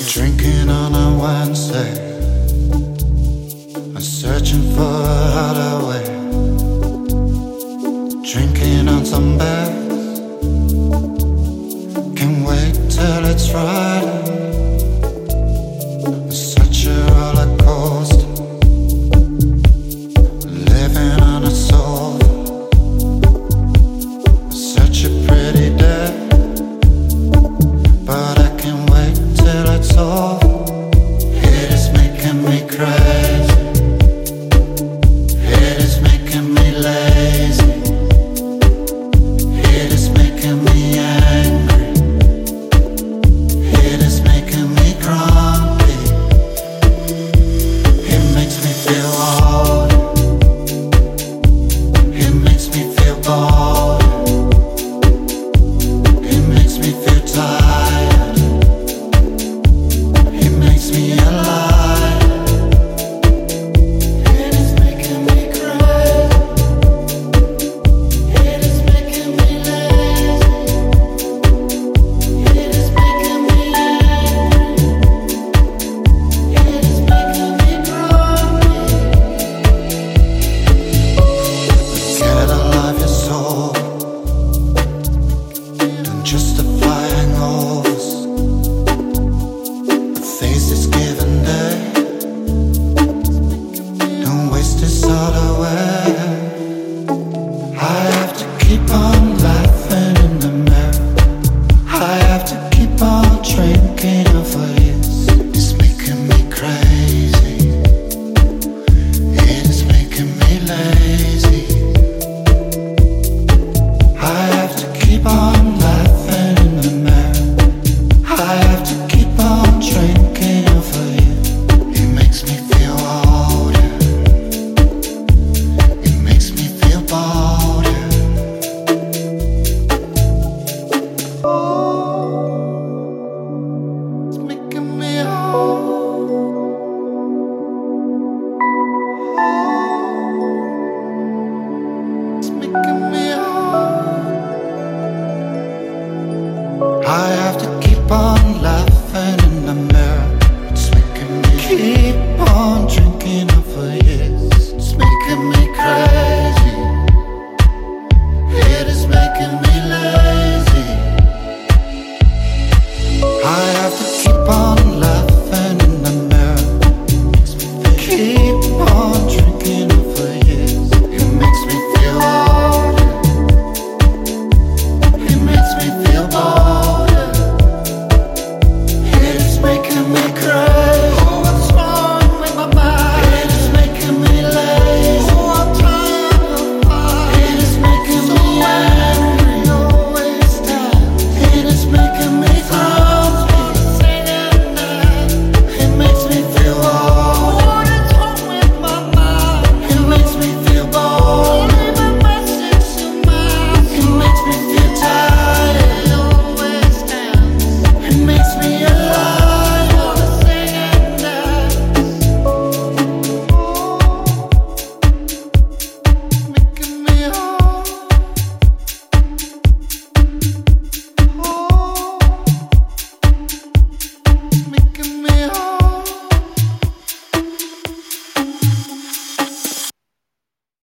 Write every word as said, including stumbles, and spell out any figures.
Drinking on a Wednesday, I'm searching for a hideaway. Drinking on some bags, can't wait till it's Friday. Such a roller coaster, living on a sofa. Such a pretty day, but I can't wait till it's over. It is making me crazy. It is making me lazy. It is making me angry. It is making me grumpy. It makes me feel old. It makes me feel bored. It makes me feel tired. It makes me alive. It is making me crazy. It is making me lazy. It is making me angry. It is making me grumpy. Get alive your soul. Don't justify hangovers. The face is given day. Don't waste this all away. I have to keep on laughing in the mirror. I have to keep on drinking over years. It's making me crazy. It is making me lazy. I have to keep on laughing in the mirror. I have to keep on drinking over you. It makes me feel older. It makes me feel bolder. It's making me old. It's making me old. I have to keep on laughing in the mirror. It's making me keep on drinking over years. It's making me crazy. It is making me lazy. I have to